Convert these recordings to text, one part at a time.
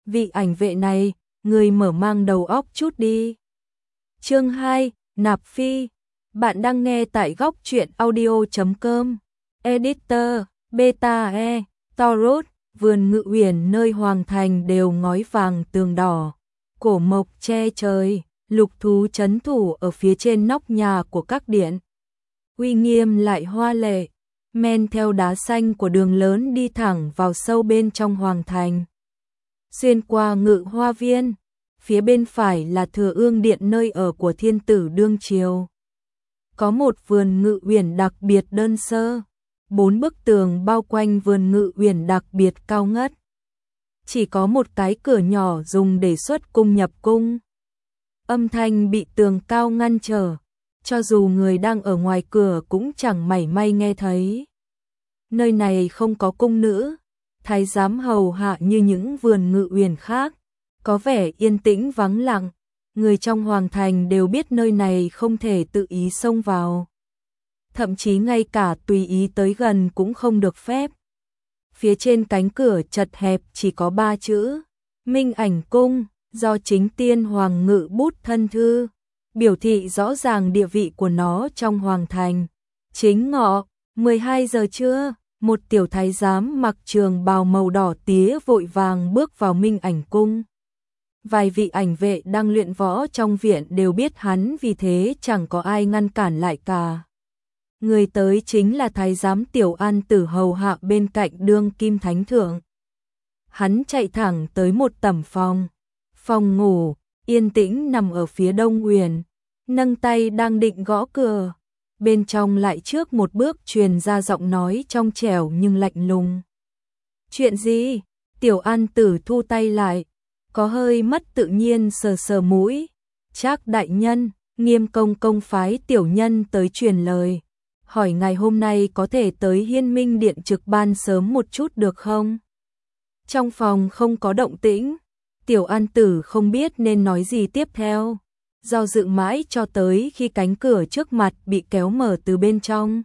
vị ảnh vệ này, người mở mang đầu óc chút đi. Chương 2, Nạp Phi. Bạn đang nghe tại góc truyện audio.com. Editor, Beta E, Taurus, vườn Ngự Uyển nơi hoàng thành đều ngói vàng tường đỏ. Cổ mộc che trời, lục thú trấn thủ ở phía trên nóc nhà của các điện. Uy nghiêm lại hoa lệ, men theo đá xanh của đường lớn đi thẳng vào sâu bên trong hoàng thành. Xuyên qua Ngự Hoa Viên, phía bên phải là Thừa Ương Điện nơi ở của thiên tử đương triều. Có một vườn Ngự Uyển đặc biệt đơn sơ, 4 bức tường bao quanh vườn Ngự Uyển đặc biệt cao ngất. Chỉ có một cái cửa nhỏ dùng để xuất cung nhập cung. Âm thanh bị tường cao ngăn trở, cho dù người đang ở ngoài cửa cũng chẳng mảy may nghe thấy. Nơi này không có cung nữ, thái giám hầu hạ như những vườn Ngự Uyển khác, có vẻ yên tĩnh vắng lặng. Người trong hoàng thành đều biết nơi này không thể tự ý xông vào. Thậm chí ngay cả tùy ý tới gần cũng không được phép. Phía trên cánh cửa chật hẹp chỉ có 3 chữ: Minh Ảnh Cung, do chính tiên hoàng ngự bút thân thư, biểu thị rõ ràng địa vị của nó trong hoàng thành. Chính ngọ, 12 giờ trưa, một tiểu thái giám mặc trường bào màu đỏ tía vội vàng bước vào Minh Ảnh Cung. Vài vị ảnh vệ đang luyện võ trong viện đều biết hắn, vì thế chẳng có ai ngăn cản lại cả. Người tới chính là thái giám Tiểu An Tử hầu hạ bên cạnh đương kim thánh thượng. Hắn chạy thẳng tới một tẩm phòng. Phòng ngủ, yên tĩnh nằm ở phía đông uyển, nâng tay đang định gõ cửa. Bên trong lại trước một bước truyền ra giọng nói trong trẻo nhưng lạnh lùng. Chuyện gì? Tiểu An Tử thu tay lại, có hơi mất tự nhiên sờ sờ mũi. Trác đại nhân, Nghiêm công công phái tiểu nhân tới truyền lời, hỏi ngày hôm nay có thể tới Hiên Minh Điện trực ban sớm một chút được không? Trong phòng không có động tĩnh, Tiểu An Tử không biết nên nói gì tiếp theo, do dự mãi cho tới khi cánh cửa trước mặt bị kéo mở từ bên trong.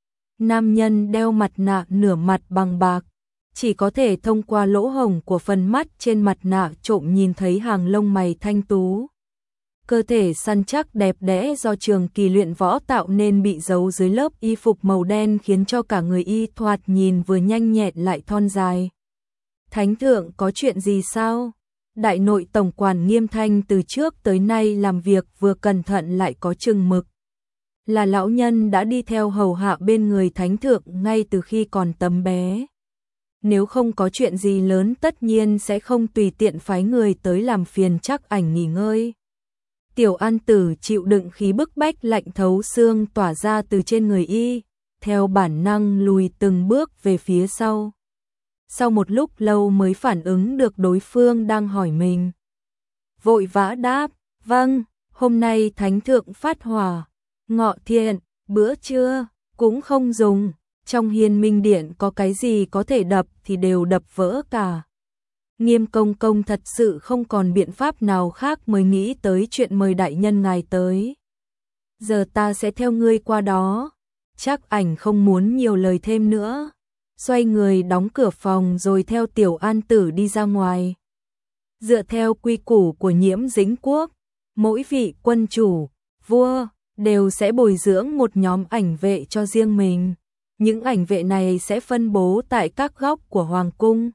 Nam nhân đeo mặt nạ nửa mặt bằng bạc, chỉ có thể thông qua lỗ hổng của phần mắt trên mặt nạ trộm nhìn thấy hàng lông mày thanh tú. Cơ thể săn chắc đẹp đẽ do trường kỳ luyện võ tạo nên bị giấu dưới lớp y phục màu đen khiến cho cả người y thoạt nhìn vừa nhanh nhẹn lại thon dài. Thánh thượng có chuyện gì sao? Đại nội tổng quản Nghiêm Thanh từ trước tới nay làm việc vừa cẩn thận lại có chừng mực. Là lão nhân đã đi theo hầu hạ bên người thánh thượng ngay từ khi còn tấm bé. Nếu không có chuyện gì lớn tất nhiên sẽ không tùy tiện phái người tới làm phiền Trác Ảnh nghỉ ngơi. Tiểu An Tử chịu đựng khí bức bách lạnh thấu xương tỏa ra từ trên người y, theo bản năng lùi từng bước về phía sau. Sau một lúc lâu mới phản ứng được đối phương đang hỏi mình. Vội vã đáp, vâng, hôm nay thánh thượng phát hỏa, ngọ thiện, bữa trưa, cũng không dùng. Trong Hiên Minh Điện có cái gì có thể đập thì đều đập vỡ cả. Nghiêm công công thật sự không còn biện pháp nào khác mới nghĩ tới chuyện mời đại nhân ngài tới. Giờ ta sẽ theo ngươi qua đó. Trác Ảnh không muốn nhiều lời thêm nữa, xoay người đóng cửa phòng rồi theo Tiểu An Tử đi ra ngoài. Dựa theo quy củ của Nhiễm Dĩnh Quốc, mỗi vị quân chủ, vua đều sẽ bồi dưỡng một nhóm ảnh vệ cho riêng mình. Những ảnh vệ này sẽ phân bố tại các góc của hoàng cung,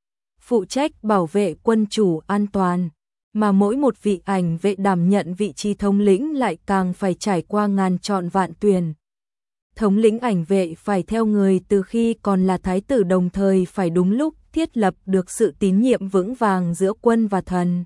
phụ trách bảo vệ quân chủ an toàn, mà mỗi một vị ảnh vệ đảm nhận vị trí thống lĩnh lại càng phải trải qua ngàn chọn vạn tuyển. Thống lĩnh ảnh vệ phải theo người từ khi còn là thái tử, đồng thời phải đúng lúc thiết lập được sự tín nhiệm vững vàng giữa quân và thần.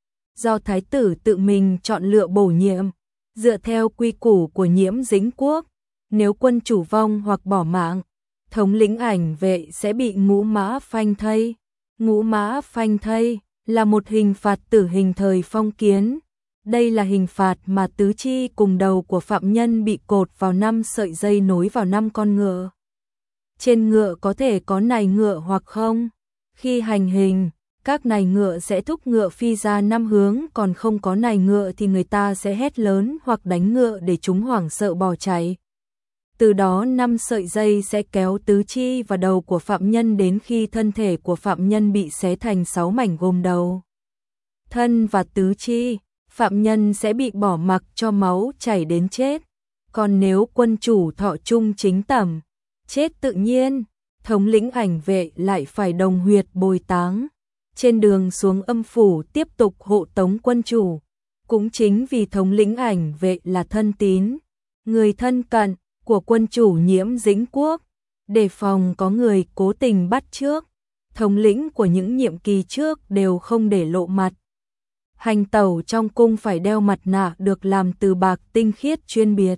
Do thái tử tự mình chọn lựa bổ nhiệm, dựa theo quy củ của Nhiễm Dĩnh Quốc, nếu quân chủ vong hoặc bỏ mạng, thống lĩnh ảnh vệ sẽ bị ngũ mã phanh thây. Ngũ mã phanh thây là một hình phạt tử hình thời phong kiến. Đây là hình phạt mà tứ chi cùng đầu của phạm nhân bị cột vào 5 sợi dây nối vào 5 con ngựa. Trên ngựa có thể có nài ngựa hoặc không. Khi hành hình, các nài ngựa sẽ thúc ngựa phi ra 5 hướng, còn không có nài ngựa thì người ta sẽ hét lớn hoặc đánh ngựa để chúng hoảng sợ bỏ chạy. Từ đó 5 sợi dây sẽ kéo tứ chi và đầu của phạm nhân đến khi thân thể của phạm nhân bị xé thành 6 mảnh gồm đầu, thân và tứ chi. Phạm nhân sẽ bị bỏ mặc cho máu chảy đến chết. Còn nếu quân chủ thọ trung chính tẩm, chết tự nhiên, thống lĩnh ảnh vệ lại phải đồng huyệt bồi táng. Trên đường xuống âm phủ tiếp tục hộ tống quân chủ. Cũng chính vì thống lĩnh ảnh vệ là thân tín, người thân cận của quân chủ Nhiễm Dĩnh Quốc, đề phòng có người cố tình bắt chước. Thống lĩnh của những nhiệm kỳ trước đều không để lộ mặt. Hành tẩu trong cung phải đeo mặt nạ được làm từ bạc tinh khiết chuyên biệt.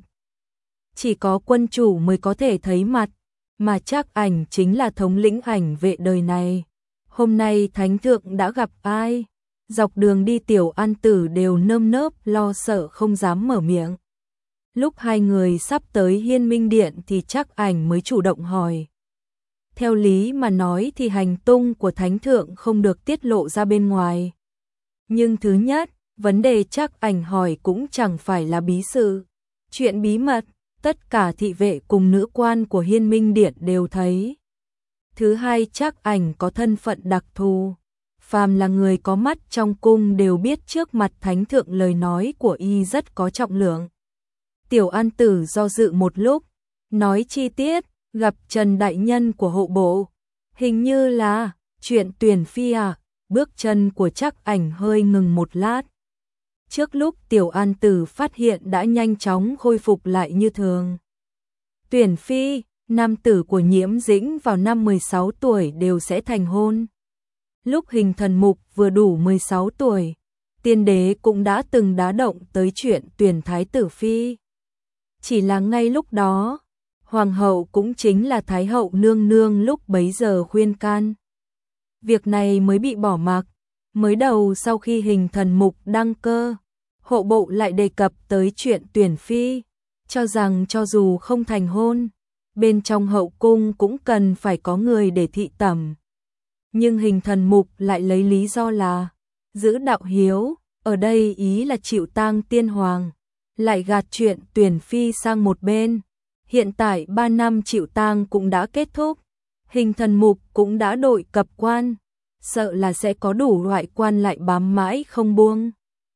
Chỉ có quân chủ mới có thể thấy mặt, mà Trác Ảnh chính là thống lĩnh ảnh vệ đời này. Hôm nay Thánh Thượng đã gặp ai? Dọc đường đi Tiểu An Tử đều nơm nớp lo sợ không dám mở miệng. Lúc hai người sắp tới Hiên Minh Điện thì Trác Ảnh mới chủ động hỏi. Theo lý mà nói thì hành tung của Thánh Thượng không được tiết lộ ra bên ngoài. Nhưng thứ nhất, vấn đề Trác Ảnh hỏi cũng chẳng phải là bí sự. Chuyện bí mật, tất cả thị vệ cùng nữ quan của Hiên Minh Điện đều thấy. Thứ hai, Trác Ảnh có thân phận đặc thù. Phàm là người có mắt trong cung đều biết trước mặt Thánh Thượng lời nói của y rất có trọng lượng. Tiểu An Tử do dự một lúc, nói chi tiết, gặp Trần Đại Nhân của hộ bộ. Hình như là chuyện tuyển phi à? Bước chân của Trác Ảnh hơi ngừng một lát. Trước lúc Tiểu An Tử phát hiện đã nhanh chóng khôi phục lại như thường. Tuyển phi, nam tử của Nhiễm Dĩnh vào năm 16 tuổi đều sẽ thành hôn. Lúc Hình Thần Mục vừa đủ 16 tuổi, tiên đế cũng đã từng đá động tới chuyện tuyển thái tử phi. Chỉ là ngay lúc đó, hoàng hậu cũng chính là thái hậu nương nương lúc bấy giờ khuyên can. Việc này mới bị bỏ mặc. Mới đầu sau khi Hình Thần Mục đăng cơ, hộ bộ lại đề cập tới chuyện tuyển phi, cho rằng cho dù không thành hôn, bên trong hậu cung cũng cần phải có người để thị tẩm. Nhưng Hình Thần Mục lại lấy lý do là giữ đạo hiếu, ở đây ý là chịu tang tiên hoàng, lại gạt chuyện tuyển phi sang một bên. Hiện tại 3 năm chịu tang cũng đã kết thúc, Hình Thần Mục cũng đã đội cập quan, sợ là sẽ có đủ loại quan lại bám mãi không buông.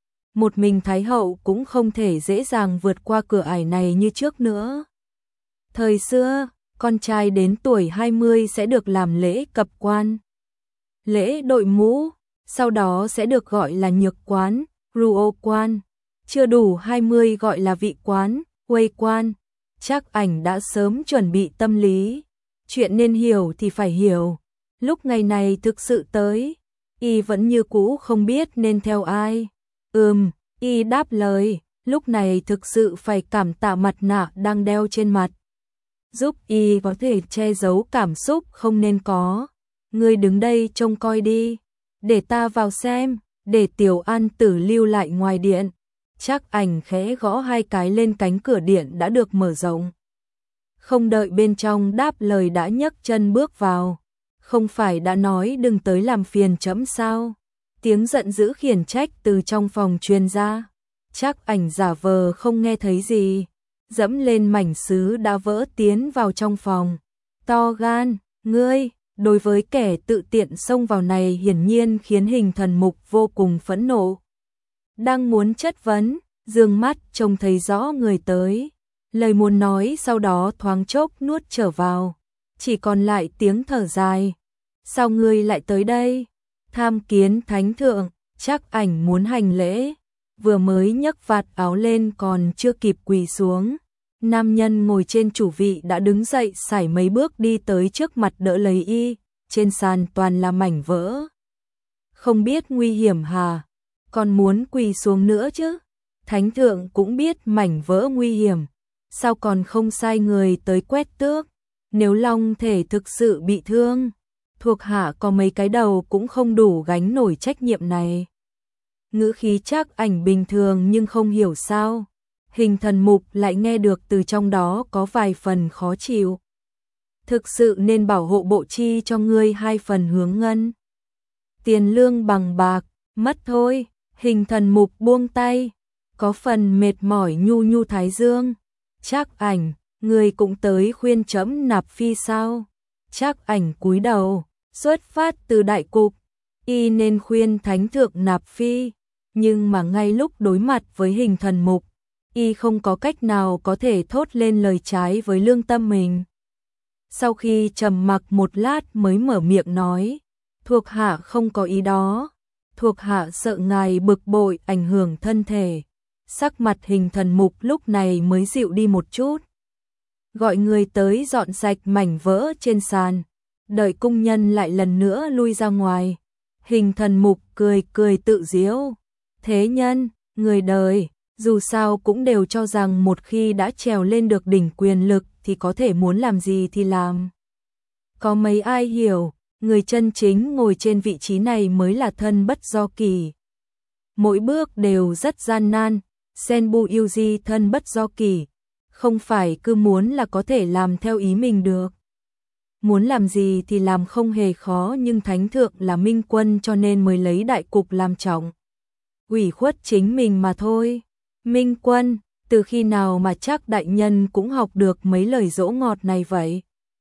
Một mình Thái hậu cũng không thể dễ dàng vượt qua cửa ải này như trước nữa. Thời xưa, con trai đến tuổi 20 sẽ được làm lễ cập quan, lễ đội mũ, sau đó sẽ được gọi là nhược quán, ruo quan, chưa đủ 20 gọi là vị quán, quây quan. Trác Ảnh đã sớm chuẩn bị tâm lý, chuyện nên hiểu thì phải hiểu. Lúc ngày này thực sự tới, y vẫn như cũ không biết nên theo ai. Y đáp lời, lúc này thực sự phải cảm tạ mặt nạ đang đeo trên mặt, giúp y có thể che giấu cảm xúc không nên có. Ngươi đứng đây trông coi đi, để ta vào xem, để Tiểu An Tử lưu lại ngoài điện. Trác Ảnh khẽ gõ 2 cái lên cánh cửa điện đã được mở rộng. Không đợi bên trong đáp lời đã nhấc chân bước vào. Không phải đã nói đừng tới làm phiền trẫm sao? Tiếng giận dữ khiển trách từ trong phòng truyền ra. Trác Ảnh giả vờ không nghe thấy gì, dẫm lên mảnh sứ đã vỡ tiến vào trong phòng. To gan, ngươi! Đối với kẻ tự tiện xông vào này hiển nhiên khiến Hình Thần Mục vô cùng phẫn nộ. Đang muốn chất vấn, dương mắt trông thấy rõ người tới. Lời muốn nói sau đó thoáng chốc nuốt trở vào. Chỉ còn lại tiếng thở dài. Sao ngươi lại tới đây? Tham kiến Thánh Thượng. Trác Ảnh muốn hành lễ. Vừa mới nhấc vạt áo lên còn chưa kịp quỳ xuống. Nam nhân ngồi trên chủ vị đã đứng dậy sải mấy bước đi tới trước mặt đỡ lấy y. Trên sàn toàn là mảnh vỡ. Không biết nguy hiểm hà? Còn muốn quỳ xuống nữa chứ? Thánh Thượng cũng biết mảnh vỡ nguy hiểm. Sao còn không sai người tới quét tước? Nếu long thể thực sự bị thương, thuộc hạ có mấy cái đầu cũng không đủ gánh nổi trách nhiệm này. Ngữ khí Trác Ảnh bình thường nhưng không hiểu sao Hình Thần Mục lại nghe được từ trong đó có vài phần khó chịu. Thực sự nên bảo hộ bộ chi cho ngươi 2 phần hướng ngân. Tiền lương bằng bạc, mất thôi. Hình Thần Mục buông tay, có phần mệt mỏi nhu nhu thái dương. Trác Ảnh, Người cũng tới khuyên trẫm nạp phi sao? Trác Ảnh cúi đầu, xuất phát từ đại cục, y nên khuyên thánh thượng nạp phi, nhưng mà ngay lúc đối mặt với Hình Thần Mục, y không có cách nào có thể thốt lên lời trái với lương tâm mình. Sau khi trầm mặc một lát mới mở miệng nói, thuộc hạ không có ý đó, thuộc hạ sợ ngài bực bội ảnh hưởng thân thể. Sắc mặt Hình Thần Mục lúc này mới dịu đi một chút. Gọi người tới dọn sạch mảnh vỡ trên sàn, đợi cung nhân lại lần nữa lui ra ngoài. Hình Thần Mục cười cười tự giễu, thế nhân, người đời, dù sao cũng đều cho rằng một khi đã trèo lên được đỉnh quyền lực thì có thể muốn làm gì thì làm. Có mấy ai hiểu, người chân chính ngồi trên vị trí này mới là thân bất do kỳ. Mỗi bước đều rất gian nan, Senbu Yuji thân bất do kỳ, không phải cứ muốn là có thể làm theo ý mình được. Muốn làm gì thì làm không hề khó, nhưng thánh thượng là minh quân cho nên mới lấy đại cục làm trọng. Ủy khuất chính mình mà thôi. Minh quân, từ khi nào mà Trác đại nhân cũng học được mấy lời dỗ ngọt này vậy?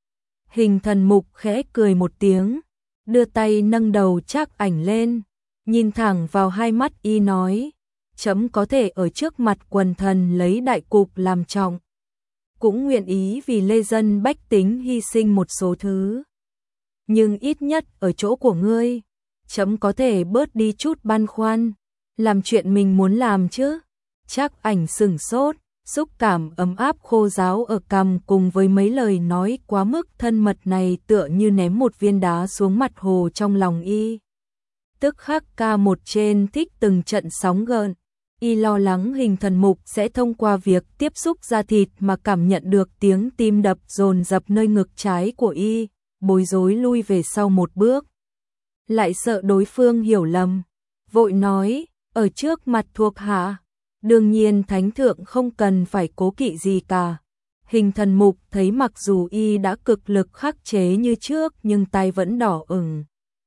Hình Thần Mục khẽ cười một tiếng, đưa tay nâng đầu Trác Ảnh lên, nhìn thẳng vào hai mắt y nói, trẫm có thể ở trước mặt quần thần lấy đại cục làm trọng, cũng nguyện ý vì lê dân bách tính hy sinh một số thứ. Nhưng ít nhất ở chỗ của ngươi, trẫm có thể bớt đi chút băn khoăn, làm chuyện mình muốn làm chứ. Trác Ảnh sửng sốt, xúc cảm ấm áp khô ráo ở cằm cùng với mấy lời nói quá mức thân mật này tựa như ném một viên đá xuống mặt hồ trong lòng y. Tức khắc ca một trên thích từng trận sóng gợn, y lo lắng Hình Thần Mục sẽ thông qua việc tiếp xúc da thịt mà cảm nhận được tiếng tim đập dồn dập nơi ngực trái của y, bối rối lui về sau một bước. Lại sợ đối phương hiểu lầm, vội nói, ở trước mặt thuộc hạ, đương nhiên thánh thượng không cần phải cố kỵ gì cả. Hình Thần Mục thấy mặc dù y đã cực lực khắc chế như trước nhưng tai vẫn đỏ ửng.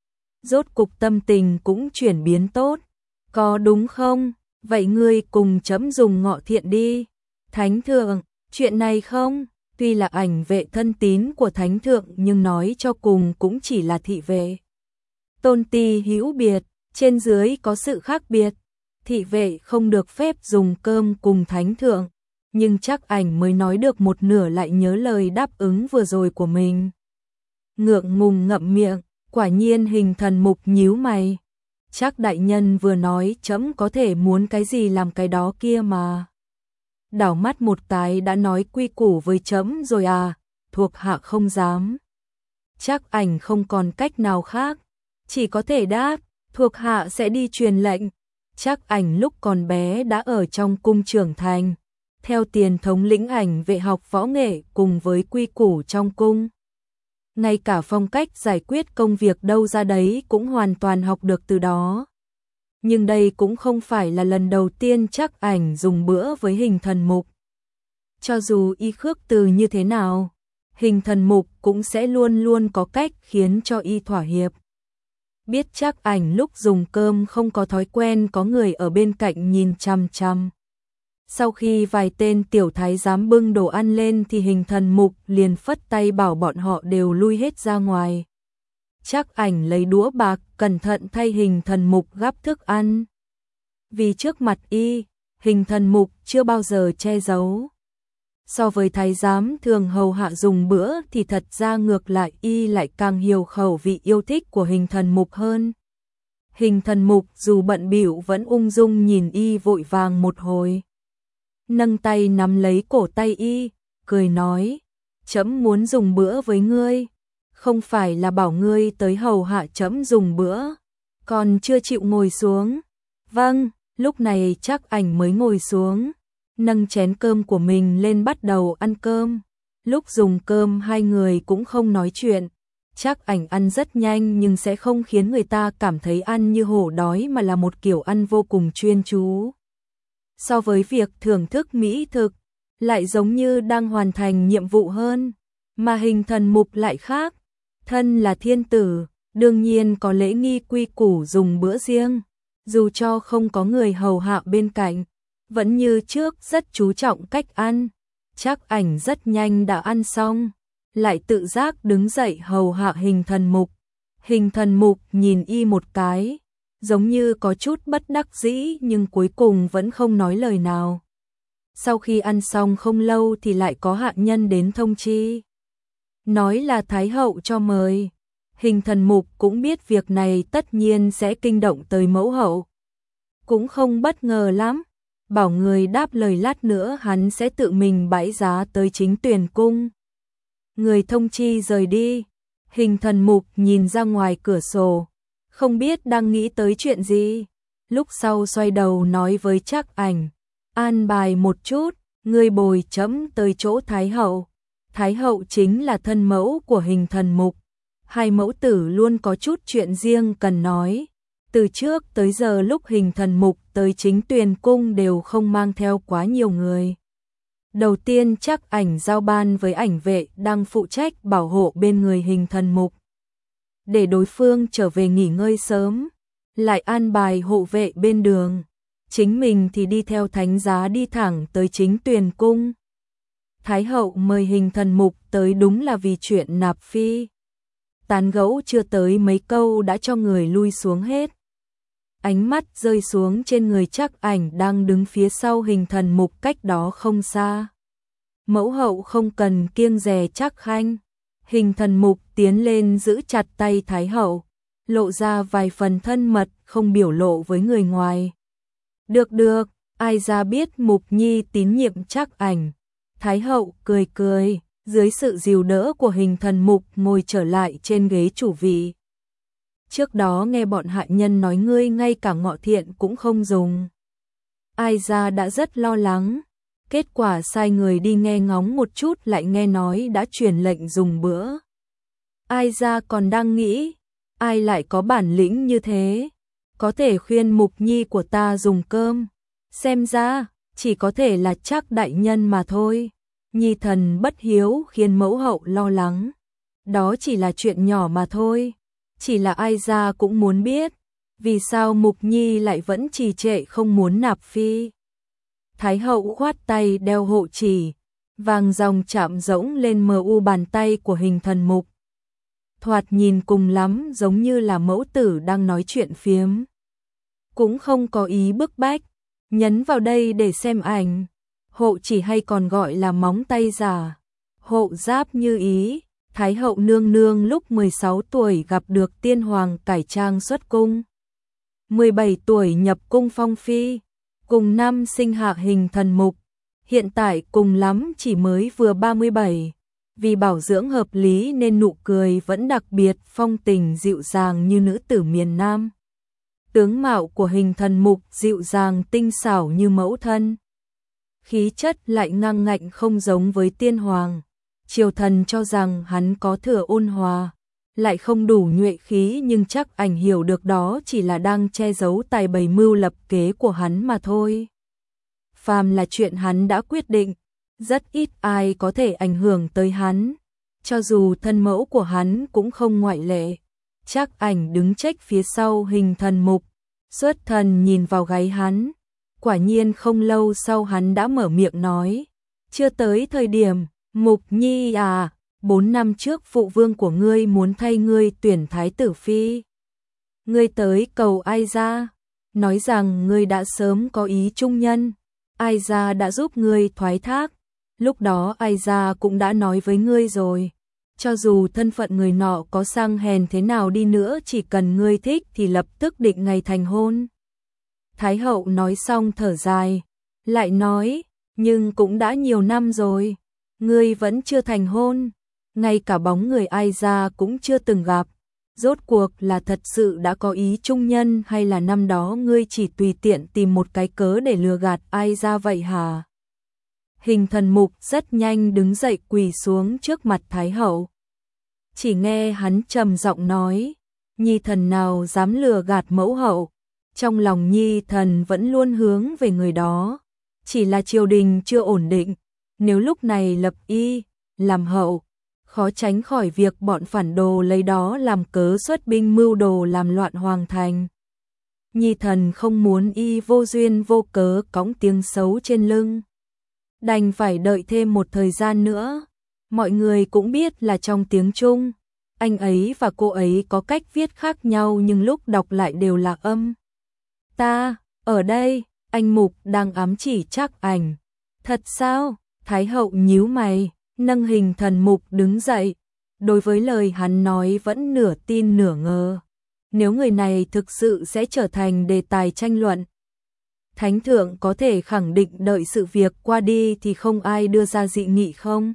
Rốt cục tâm tình cũng chuyển biến tốt, có đúng không? Vậy ngươi cùng chấm dùng ngọ thiện đi. Thánh thượng, chuyện này không? Tuy là ảnh vệ thân tín của thánh thượng nhưng nói cho cùng cũng chỉ là thị vệ. Tôn ti hữu biệt, trên dưới có sự khác biệt. Thị vệ không được phép dùng cơm cùng thánh thượng, nhưng Trác Ảnh mới nói được một nửa lại nhớ lời đáp ứng vừa rồi của mình. Ngượng ngùng ngậm miệng, quả nhiên Hình Thần Mục nhíu mày. Trác đại nhân vừa nói trẫm có thể muốn cái gì làm cái đó kia mà. Đảo mắt một cái đã nói quy củ với trẫm rồi à, thuộc hạ không dám. Trác Ảnh không còn cách nào khác, chỉ có thể đáp, thuộc hạ sẽ đi truyền lệnh. Trác Ảnh lúc còn bé đã ở trong cung trưởng thành, theo tiền thống lĩnh ảnh vệ học võ nghệ cùng với quy củ trong cung. Ngay cả phong cách giải quyết công việc đâu ra đấy cũng hoàn toàn học được từ đó. Nhưng đây cũng không phải là lần đầu tiên Trác Ảnh dùng bữa với Hình Thần Mục. Cho dù y khước từ như thế nào, Hình Thần Mục cũng sẽ luôn luôn có cách khiến cho y thỏa hiệp. Biết Trác Ảnh lúc dùng cơm không có thói quen có người ở bên cạnh nhìn chằm chằm. Sau khi vài tên tiểu thái giám bưng đồ ăn lên thì Hình Thần Mục liền phất tay bảo bọn họ đều lui hết ra ngoài. Trác Ảnh lấy đũa bạc cẩn thận thay Hình Thần Mục gắp thức ăn. Vì trước mặt y, Hình Thần Mục chưa bao giờ che giấu. So với thái giám thường hầu hạ dùng bữa thì thật ra ngược lại y lại càng hiểu khẩu vị yêu thích của Hình Thần Mục hơn. Hình Thần Mục dù bận bịu vẫn ung dung nhìn y vội vàng một hồi. Nâng tay nắm lấy cổ tay y, cười nói, trẫm muốn dùng bữa với ngươi, không phải là bảo ngươi tới hầu hạ trẫm dùng bữa, còn chưa chịu ngồi xuống. Vâng, lúc này Trác Ảnh mới ngồi xuống, nâng chén cơm của mình lên bắt đầu ăn cơm. Lúc dùng cơm hai người cũng không nói chuyện, Trác Ảnh ăn rất nhanh nhưng sẽ không khiến người ta cảm thấy ăn như hổ đói mà là một kiểu ăn vô cùng chuyên chú. So với việc thưởng thức mỹ thực, lại giống như đang hoàn thành nhiệm vụ hơn, mà Hình Thần Mục lại khác. Thân là thiên tử, đương nhiên có lễ nghi quy củ dùng bữa riêng, dù cho không có người hầu hạ bên cạnh, vẫn như trước rất chú trọng cách ăn. Trác Ảnh rất nhanh đã ăn xong, lại tự giác đứng dậy hầu hạ Hình Thần Mục. Hình Thần Mục nhìn y một cái, giống như có chút bất đắc dĩ nhưng cuối cùng vẫn không nói lời nào. Sau khi ăn xong không lâu thì lại có hạ nhân đến thông chi, nói là Thái hậu cho mời. Hình Thần Mục cũng biết việc này tất nhiên sẽ kinh động tới mẫu hậu, cũng không bất ngờ lắm, bảo người đáp lời lát nữa hắn sẽ tự mình bãi giá tới Chính Tuyền cung. Người thông chi rời đi, Hình Thần Mục nhìn ra ngoài cửa sổ, không biết đang nghĩ tới chuyện gì. Lúc sau xoay đầu nói với Trác Ảnh, an bài một chút, ngươi bồi chấm tới chỗ Thái hậu. Thái hậu chính là thân mẫu của Hình Thần Mục, hai mẫu tử luôn có chút chuyện riêng cần nói. Từ trước tới giờ lúc Hình Thần Mục tới Chính Tuyền cung đều không mang theo quá nhiều người. Đầu tiên Trác Ảnh giao ban với ảnh vệ đang phụ trách bảo hộ bên người Hình Thần Mục, để đối phương trở về nghỉ ngơi sớm, lại an bài hộ vệ bên đường. Chính mình thì đi theo thánh giá đi thẳng tới Chính Tuyền cung. Thái hậu mời Hình Thần Mục tới đúng là vì chuyện nạp phi. Tán gẫu chưa tới mấy câu đã cho người lui xuống hết. Ánh mắt rơi xuống trên người Trác Ảnh đang đứng phía sau Hình Thần Mục cách đó không xa. Mẫu hậu không cần kiêng dè Trác Khanh. Hình Thần Mục tiến lên giữ chặt tay Thái hậu, lộ ra vài phần thân mật không biểu lộ với người ngoài. Được, ai ra biết Mục Nhi tín nhiệm Trác Ảnh. Thái hậu cười cười, dưới sự dìu đỡ của Hình Thần Mục ngồi trở lại trên ghế chủ vị. Trước đó nghe bọn hạ nhân nói ngươi ngay cả ngọ thiện cũng không dùng. Ai ra đã rất lo lắng, kết quả sai người đi nghe ngóng một chút lại nghe nói đã truyền lệnh dùng bữa. Ai ra còn đang nghĩ, ai lại có bản lĩnh như thế, có thể khuyên Mục Nhi của ta dùng cơm. Xem ra, chỉ có thể là Trác đại nhân mà thôi. Nhi thần bất hiếu khiến mẫu hậu lo lắng. Đó chỉ là chuyện nhỏ mà thôi. Chỉ là ai ra cũng muốn biết, vì sao Mục Nhi lại vẫn trì trệ không muốn nạp phi. Thái hậu khoát tay đeo hộ chỉ, vàng dòng chạm rỗng lên mờ u bàn tay của Hình Thần Mục. Thoạt nhìn cùng lắm giống như là mẫu tử đang nói chuyện phiếm. Cũng không có ý bức bách, nhấn vào đây để xem ảnh. Hộ chỉ hay còn gọi là móng tay giả. Hộ giáp như ý. Thái hậu nương nương lúc 16 tuổi gặp được tiên hoàng cải trang xuất cung. 17 tuổi nhập cung phong phi, cùng năm sinh hạ Hình Thần Mục. Hiện tại cùng lắm chỉ mới vừa 37, vì bảo dưỡng hợp lý nên nụ cười vẫn đặc biệt phong tình dịu dàng như nữ tử miền Nam. Tướng mạo của Hình Thần Mục dịu dàng tinh xảo như mẫu thân. Khí chất lại ngang ngạnh không giống với tiên hoàng. Triều thần cho rằng hắn có thừa ôn hòa, lại không đủ nhuệ khí, nhưng Trác Ảnh hiểu được đó chỉ là đang che giấu tài bày mưu lập kế của hắn mà thôi. Phàm là chuyện hắn đã quyết định, rất ít ai có thể ảnh hưởng tới hắn, cho dù thân mẫu của hắn cũng không ngoại lệ. Trác Ảnh đứng trách phía sau Hình Thần Mục, xuất thần nhìn vào gáy hắn. Quả nhiên không lâu sau hắn đã mở miệng nói, chưa tới thời điểm. Mục Nhi à, 4 năm trước phụ vương của ngươi muốn thay ngươi tuyển thái tử phi. Ngươi tới cầu ai ra, nói rằng ngươi đã sớm có ý trung nhân, ai ra đã giúp ngươi thoái thác. Lúc đó ai ra cũng đã nói với ngươi rồi, cho dù thân phận người nọ có sang hèn thế nào đi nữa, chỉ cần ngươi thích thì lập tức định ngày thành hôn. Thái hậu nói xong thở dài, lại nói, nhưng cũng đã nhiều năm rồi. Ngươi vẫn chưa thành hôn, ngay cả bóng người ai ra cũng chưa từng gặp. Rốt cuộc là thật sự đã có ý trung nhân hay là năm đó ngươi chỉ tùy tiện tìm một cái cớ để lừa gạt ai ra vậy hả? Hình Thần Mục rất nhanh đứng dậy quỳ xuống trước mặt Thái hậu. Chỉ nghe hắn trầm giọng nói, Nhi thần nào dám lừa gạt mẫu hậu. Trong lòng Nhi thần vẫn luôn hướng về người đó, chỉ là triều đình chưa ổn định. Nếu lúc này lập y, làm hậu, khó tránh khỏi việc bọn phản đồ lấy đó làm cớ xuất binh mưu đồ làm loạn hoàng thành. Nhi thần không muốn y vô duyên vô cớ cõng tiếng xấu trên lưng. đành phải đợi thêm một thời gian nữa. Mọi người cũng biết là trong tiếng Trung, anh ấy và cô ấy có cách viết khác nhau nhưng lúc đọc lại đều là âm. Ta, ở đây, anh Mục đang ám chỉ Trác Ảnh. Thật sao? Thái hậu nhíu mày, nâng Hình Thần Mục đứng dậy. Đối với lời hắn nói vẫn nửa tin nửa ngờ. Nếu người này thực sự sẽ trở thành đề tài tranh luận, Thánh thượng có thể khẳng định đợi sự việc qua đi thì không ai đưa ra dị nghị không?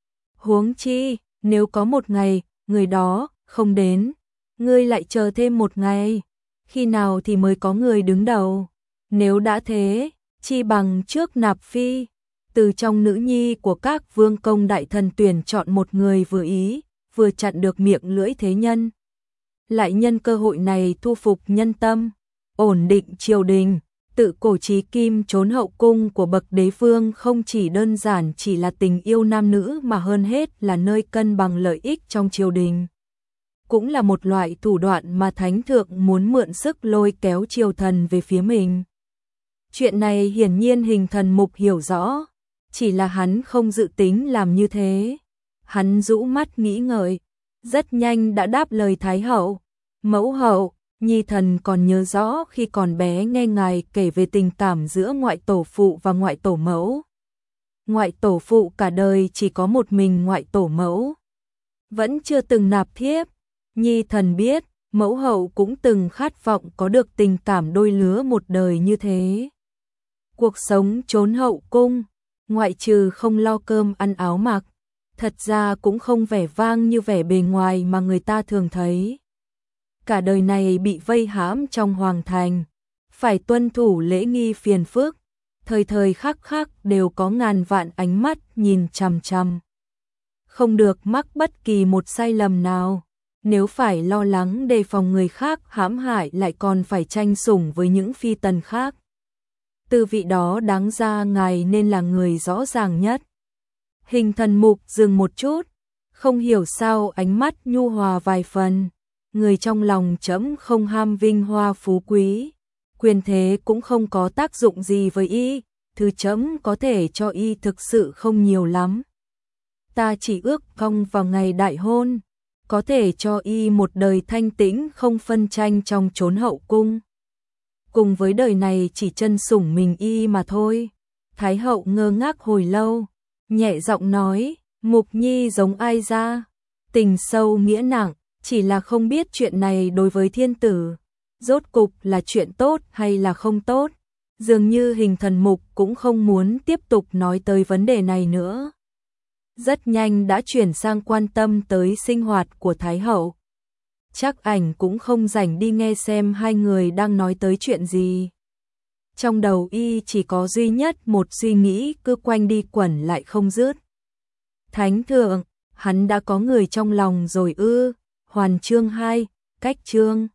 Huống chi, nếu có một ngày, người đó không đến, ngươi lại chờ thêm một ngày, khi nào thì mới có người đứng đầu? Nếu đã thế, chi bằng trước nạp phi, từ trong nữ nhi của các vương công đại thần tuyển chọn một người vừa ý, vừa chặn được miệng lưỡi thế nhân. Lại nhân cơ hội này thu phục nhân tâm, ổn định triều đình. Tự cổ chí kim trốn hậu cung của bậc đế vương không chỉ đơn giản chỉ là tình yêu nam nữ mà hơn hết là nơi cân bằng lợi ích trong triều đình. Cũng là một loại thủ đoạn mà thánh thượng muốn mượn sức lôi kéo triều thần về phía mình. Chuyện này hiển nhiên Hình Thần Mục hiểu rõ, chỉ là hắn không dự tính làm như thế. Hắn rũ mắt nghĩ ngợi, rất nhanh đã đáp lời Thái hậu. Mẫu hậu, Nhi thần còn nhớ rõ khi còn bé nghe ngài kể về tình cảm giữa ngoại tổ phụ và ngoại tổ mẫu. Ngoại tổ phụ cả đời chỉ có một mình ngoại tổ mẫu, vẫn chưa từng nạp thiếp. Nhi thần biết, mẫu hậu cũng từng khát vọng có được tình cảm đôi lứa một đời như thế. Cuộc sống trốn hậu cung, ngoại trừ không lo cơm ăn áo mặc, thật ra cũng không vẻ vang như vẻ bề ngoài mà người ta thường thấy. Cả đời này bị vây hãm trong hoàng thành, phải tuân thủ lễ nghi phiền phức, thời thời khắc khắc đều có ngàn vạn ánh mắt nhìn chằm chằm. Không được mắc bất kỳ một sai lầm nào, nếu phải lo lắng đề phòng người khác hãm hại lại còn phải tranh sủng với những phi tần khác. Tư vị đó đáng ra ngài nên là người rõ ràng nhất. Hình Thần Mục dừng một chút, không hiểu sao ánh mắt nhu hòa vài phần. Người trong lòng trẫm không ham vinh hoa phú quý, quyền thế cũng không có tác dụng gì với y, thứ trẫm có thể cho y thực sự không nhiều lắm. Ta chỉ ước cong vào ngày đại hôn, có thể cho y một đời thanh tĩnh không phân tranh trong chốn hậu cung. Cùng với đời này chỉ chân sủng mình y mà thôi. Thái hậu ngơ ngác hồi lâu, nhẹ giọng nói, Mục Nhi giống ai ra, tình sâu nghĩa nặng. Chỉ là không biết chuyện này đối với thiên tử, rốt cục là chuyện tốt hay là không tốt. Dường như Hình Thần Mục cũng không muốn tiếp tục nói tới vấn đề này nữa. Rất nhanh đã chuyển sang quan tâm tới sinh hoạt của Thái hậu. Trác Ảnh cũng không rảnh đi nghe xem hai người đang nói tới chuyện gì. Trong đầu y chỉ có duy nhất một suy nghĩ cứ quanh đi quẩn lại không dứt. Thánh thượng, hắn đã có người trong lòng rồi ư? Hoàn chương 2, cách chương